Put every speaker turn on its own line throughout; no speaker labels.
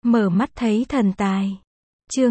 Mở mắt thấy thần tài. Chương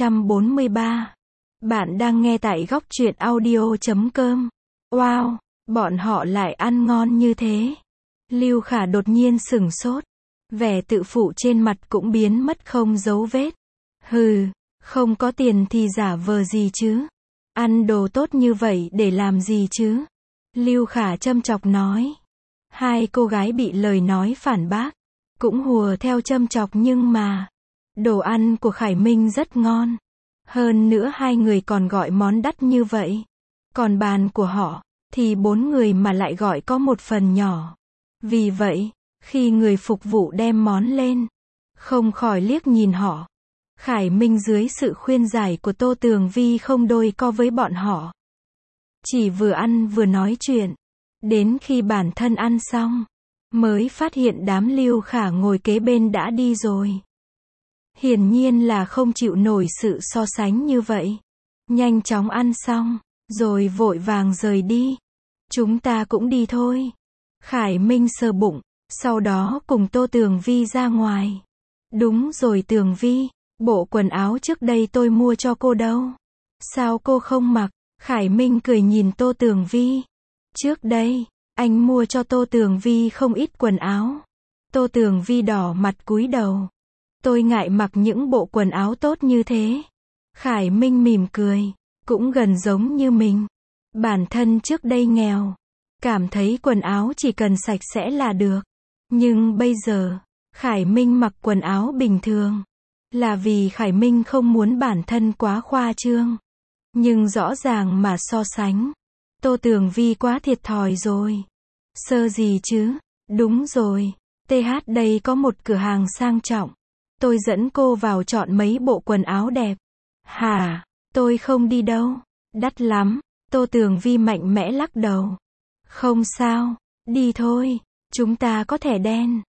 243. Bạn đang nghe tại góc truyện audio.com. Wow, bọn họ lại ăn ngon như thế. Lưu Khả đột nhiên sửng sốt. Vẻ tự phụ trên mặt cũng biến mất không dấu vết. Hừ, không có tiền thì giả vờ gì chứ? Ăn đồ tốt như vậy để làm gì chứ? Lưu Khả châm chọc nói. Hai cô gái bị lời nói phản bác, cũng hùa theo châm chọc nhưng mà đồ ăn của Khải Minh rất ngon. Hơn nữa hai người còn gọi món đắt như vậy. Còn bàn của họ, thì 4 người mà lại gọi có một phần nhỏ. Vì vậy, khi người phục vụ đem món lên, không khỏi liếc nhìn họ. Khải Minh dưới sự khuyên giải của Tô Tường Vi không đôi co với bọn họ. Chỉ vừa ăn vừa nói chuyện. Đến khi bản thân ăn xong, mới phát hiện đám Lưu Khả ngồi kế bên đã đi rồi. Hiển nhiên là không chịu nổi sự so sánh như vậy. Nhanh chóng ăn xong, rồi vội vàng rời đi. Chúng ta cũng đi thôi. Khải Minh sờ bụng, sau đó cùng Tô Tường Vi ra ngoài. Đúng rồi Tường Vi, bộ quần áo trước đây tôi mua cho cô đâu? Sao cô không mặc? Khải Minh cười nhìn Tô Tường Vi. Trước đây, anh mua cho Tô Tường Vi không ít quần áo. Tô Tường Vi đỏ mặt cúi đầu. Tôi ngại mặc những bộ quần áo tốt như thế. Khải Minh mỉm cười, cũng gần giống như mình. Bản thân trước đây nghèo, cảm thấy quần áo chỉ cần sạch sẽ là được. Nhưng bây giờ, Khải Minh mặc quần áo bình thường, là vì Khải Minh không muốn bản thân quá khoa trương. Nhưng rõ ràng mà so sánh, Tô Tường Vi quá thiệt thòi rồi. Sơ gì chứ? Đúng rồi, TH đây có một cửa hàng sang trọng. Tôi dẫn cô vào chọn mấy bộ quần áo đẹp. Hả? Tôi không đi đâu. Đắt lắm. Tô Tường Vi mạnh mẽ lắc đầu. Không sao, đi thôi. Chúng ta có thẻ đen.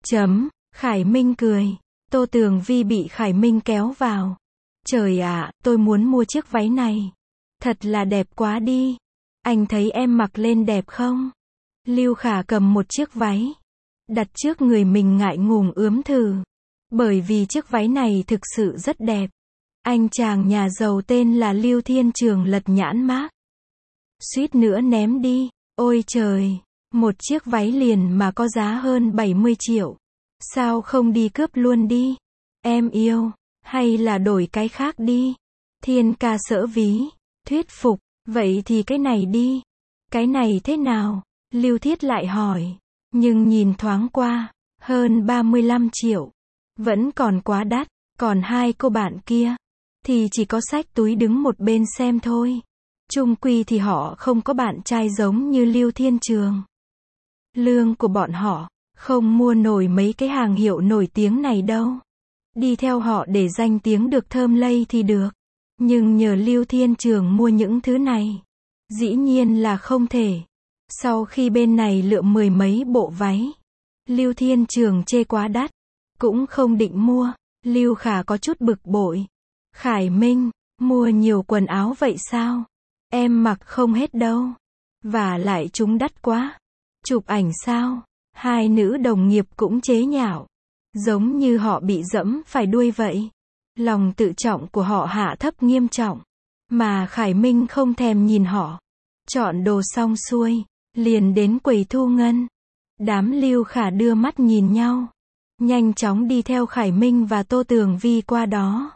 Khải Minh cười. Tô Tường Vi bị Khải Minh kéo vào. Trời ạ, tôi muốn mua chiếc váy này. Thật là đẹp quá đi. Anh thấy em mặc lên đẹp không? Lưu Khả cầm một chiếc váy, đặt trước người mình ngại ngùng ướm thử. Bởi vì chiếc váy này thực sự rất đẹp. Anh chàng nhà giàu tên là Lưu Thiên Trường lật nhãn mác. Suýt nữa ném đi. Ôi trời, một chiếc váy liền mà có giá hơn 70 triệu. Sao không đi cướp luôn đi? Em yêu, hay là đổi cái khác đi? Thiên ca sỡ ví, thuyết phục, vậy thì cái này đi. Cái này thế nào? Lưu Thiết lại hỏi. Nhưng nhìn thoáng qua, hơn 35 triệu. Vẫn còn quá đắt, còn hai cô bạn kia, thì chỉ có xách túi đứng một bên xem thôi. Chung quy thì họ không có bạn trai giống như Lưu Thiên Trường. Lương của bọn họ, không mua nổi mấy cái hàng hiệu nổi tiếng này đâu. Đi theo họ để danh tiếng được thơm lây thì được. Nhưng nhờ Lưu Thiên Trường mua những thứ này, dĩ nhiên là không thể. Sau khi bên này lựa 10 mấy bộ váy, Lưu Thiên Trường chê quá đắt, cũng không định mua. Lưu Khả có chút bực bội. Khải Minh, mua nhiều quần áo vậy sao? Em mặc không hết đâu. Và lại chúng đắt quá. Chụp ảnh sao? Hai nữ đồng nghiệp cũng chế nhạo. Giống như họ bị dẫm phải đuôi vậy. Lòng tự trọng của họ hạ thấp nghiêm trọng. Mà Khải Minh không thèm nhìn họ. Chọn đồ xong xuôi, liền đến quầy thu ngân. Đám Lưu Khả đưa mắt nhìn nhau. Nhanh chóng đi theo Khải Minh và Tô Tường Vi qua đó.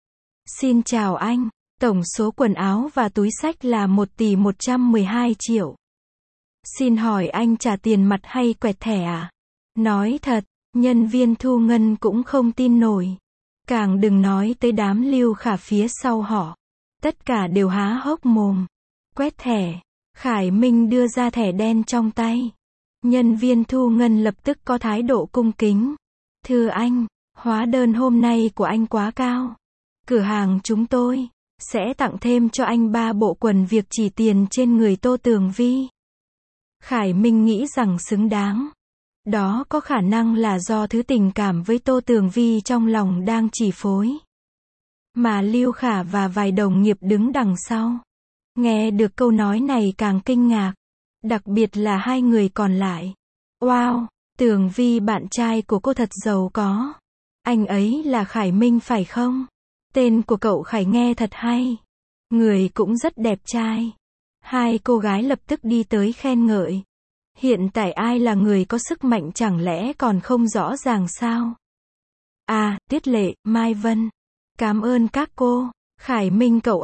Xin chào anh, tổng số quần áo và túi xách là 1 tỷ 112 triệu. Xin hỏi anh trả tiền mặt hay quẹt thẻ à? Nói thật, nhân viên thu ngân cũng không tin nổi. Càng đừng nói tới đám Lưu Khả phía sau họ. Tất cả đều há hốc mồm. Quét thẻ. Khải Minh đưa ra thẻ đen trong tay. Nhân viên thu ngân lập tức có thái độ cung kính. Thưa anh, hóa đơn hôm nay của anh quá cao. Cửa hàng chúng tôi sẽ tặng thêm cho anh 3 bộ quần việc chỉ tiền trên người Tô Tường Vi. Khải Minh nghĩ rằng xứng đáng. Đó có khả năng là do thứ tình cảm với Tô Tường Vi trong lòng đang chỉ phối. Mà Lưu Khả và vài đồng nghiệp đứng đằng sau, nghe được câu nói này càng kinh ngạc. Đặc biệt là hai người còn lại. Wow, Tường Vi bạn trai của cô thật giàu có. Anh ấy là Khải Minh phải không? Tên của cậu Khải nghe thật hay. Người cũng rất đẹp trai. Hai cô gái lập tức đi tới khen ngợi. Hiện tại ai là người có sức mạnh chẳng lẽ còn không rõ ràng sao? À, Tuyết Lệ, Mai Vân. Cảm ơn các cô. Khải Minh cậu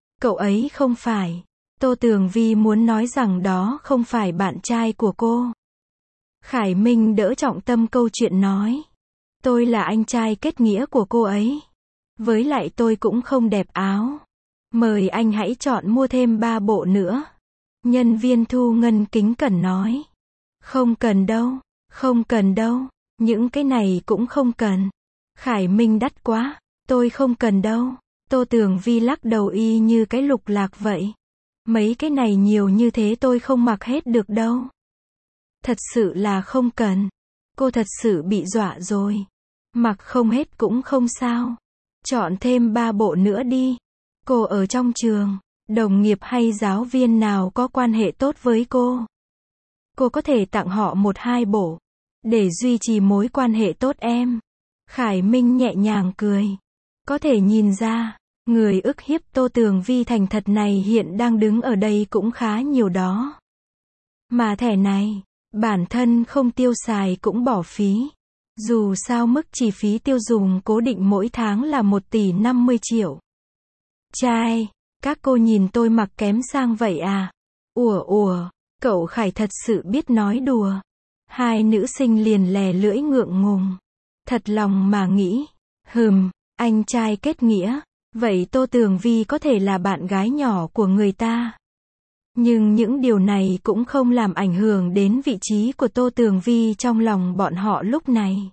ấy không phải. Tô Tường Vi muốn nói rằng đó không phải bạn trai của cô. Khải Minh đỡ trọng tâm câu chuyện nói. Tôi là anh trai kết nghĩa của cô ấy. Với lại tôi cũng không đẹp áo. Mời anh hãy chọn mua thêm 3 bộ nữa. Nhân viên thu ngân kính cẩn nói. Không cần đâu, những cái này cũng không cần. Khải Minh đắt quá, tôi không cần đâu. Tô Tường Vi lắc đầu y như cái lục lạc vậy. Mấy cái này nhiều như thế tôi không mặc hết được đâu. Thật sự là không cần. Cô thật sự bị dọa rồi. Mặc không hết cũng không sao. Chọn thêm 3 bộ nữa đi. Cô ở trong trường, đồng nghiệp hay giáo viên nào có quan hệ tốt với cô? Cô có thể tặng họ 1-2 bộ. Để duy trì mối quan hệ tốt em. Khải Minh nhẹ nhàng cười. Có thể nhìn ra, người ức hiếp Tô Tường Vi thành thật này hiện đang đứng ở đây cũng khá nhiều đó. Mà thẻ này, bản thân không tiêu xài cũng bỏ phí. Dù sao mức chi phí tiêu dùng cố định mỗi tháng là 1 tỷ 50 triệu. Trai, các cô nhìn tôi mặc kém sang vậy à? Ủa, cậu Khải thật sự biết nói đùa. Hai nữ sinh liền lè lưỡi ngượng ngùng. Thật lòng mà nghĩ, anh trai kết nghĩa, vậy Tô Tường Vi có thể là bạn gái nhỏ của người ta. Nhưng những điều này cũng không làm ảnh hưởng đến vị trí của Tô Tường Vi trong lòng bọn họ lúc này.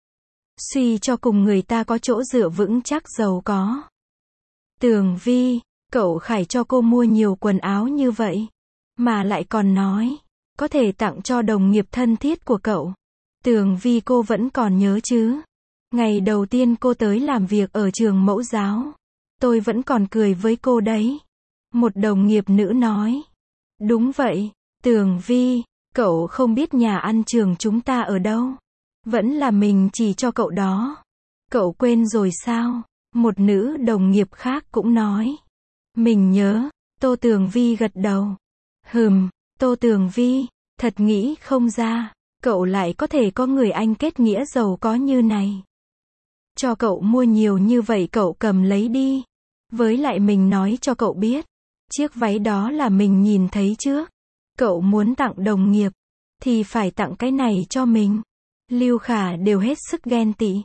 Suy cho cùng người ta có chỗ dựa vững chắc giàu có. Tường Vi, cậu Khải cho cô mua nhiều quần áo như vậy, mà lại còn nói, có thể tặng cho đồng nghiệp thân thiết của cậu. Tường Vi cô vẫn còn nhớ chứ? Ngày đầu tiên cô tới làm việc ở trường mẫu giáo, tôi vẫn còn cười với cô đấy. Một đồng nghiệp nữ nói. Đúng vậy, Tường Vi, cậu không biết nhà ăn trường chúng ta ở đâu. Vẫn là mình chỉ cho cậu đó. Cậu quên rồi sao? Một nữ đồng nghiệp khác cũng nói. Mình nhớ, Tô Tường Vi gật đầu. Tô Tường Vi, thật nghĩ không ra, cậu lại có thể có người anh kết nghĩa giàu có như này. Cho cậu mua nhiều như vậy cậu cầm lấy đi. Với lại mình nói cho cậu biết, chiếc váy đó là mình nhìn thấy trước. Cậu muốn tặng đồng nghiệp, thì phải tặng cái này cho mình. Lưu Khả đều hết sức ghen tị.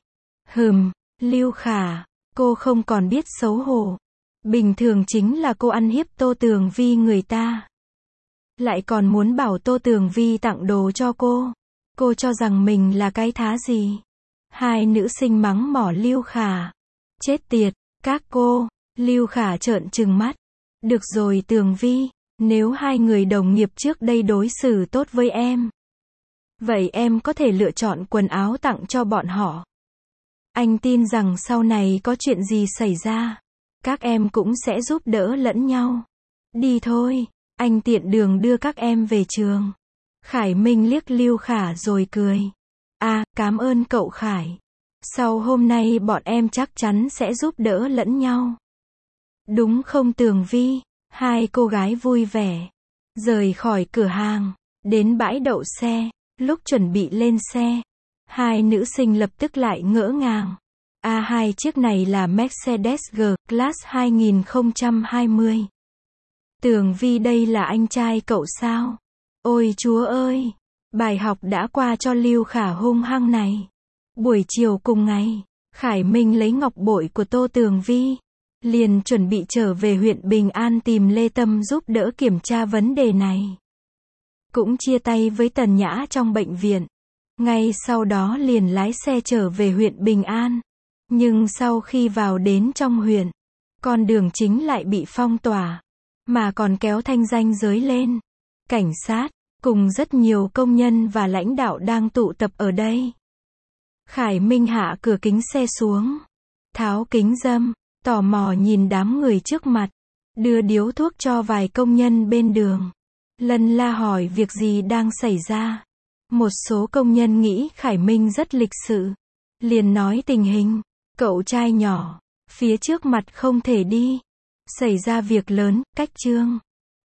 Lưu Khả, cô không còn biết xấu hổ. Bình thường chính là cô ăn hiếp Tô Tường Vi người ta. Lại còn muốn bảo Tô Tường Vi tặng đồ cho cô. Cô cho rằng mình là cái thá gì? Hai nữ sinh mắng mỏ Lưu Khả. Chết tiệt, các cô. Lưu Khả trợn trừng mắt. Được rồi Tường Vi, nếu hai người đồng nghiệp trước đây đối xử tốt với em, vậy em có thể lựa chọn quần áo tặng cho bọn họ. Anh tin rằng sau này có chuyện gì xảy ra, các em cũng sẽ giúp đỡ lẫn nhau. Đi thôi, anh tiện đường đưa các em về trường. Khải Minh liếc Lưu Khả rồi cười. Cảm ơn cậu Khải. Sau hôm nay bọn em chắc chắn sẽ giúp đỡ lẫn nhau. Đúng không Tường Vi? Hai cô gái vui vẻ. Rời khỏi cửa hàng, đến bãi đậu xe. Lúc chuẩn bị lên xe, hai nữ sinh lập tức lại ngỡ ngàng. Hai chiếc này là Mercedes G-Class 2020. Tường Vi đây là anh trai cậu sao? Ôi chúa ơi! Bài học đã qua cho Lưu Khả hung hăng này. Buổi chiều cùng ngày, Khải Minh lấy ngọc bội của Tô Tường Vi. Liền chuẩn bị trở về huyện Bình An tìm Lê Tâm giúp đỡ kiểm tra vấn đề này. Cũng chia tay với Tần Nhã trong bệnh viện. Ngay sau đó liền lái xe trở về huyện Bình An. Nhưng sau khi vào đến trong huyện, con đường chính lại bị phong tỏa, mà còn kéo thanh danh giới lên. Cảnh sát, cùng rất nhiều công nhân và lãnh đạo đang tụ tập ở đây. Khải Minh hạ cửa kính xe xuống, tháo kính râm, tò mò nhìn đám người trước mặt, đưa điếu thuốc cho vài công nhân bên đường. Lân la hỏi việc gì đang xảy ra. Một số công nhân nghĩ Khải Minh rất lịch sự, liền nói tình hình. Cậu trai nhỏ, phía trước mặt không thể đi. Xảy ra việc lớn, cách Trương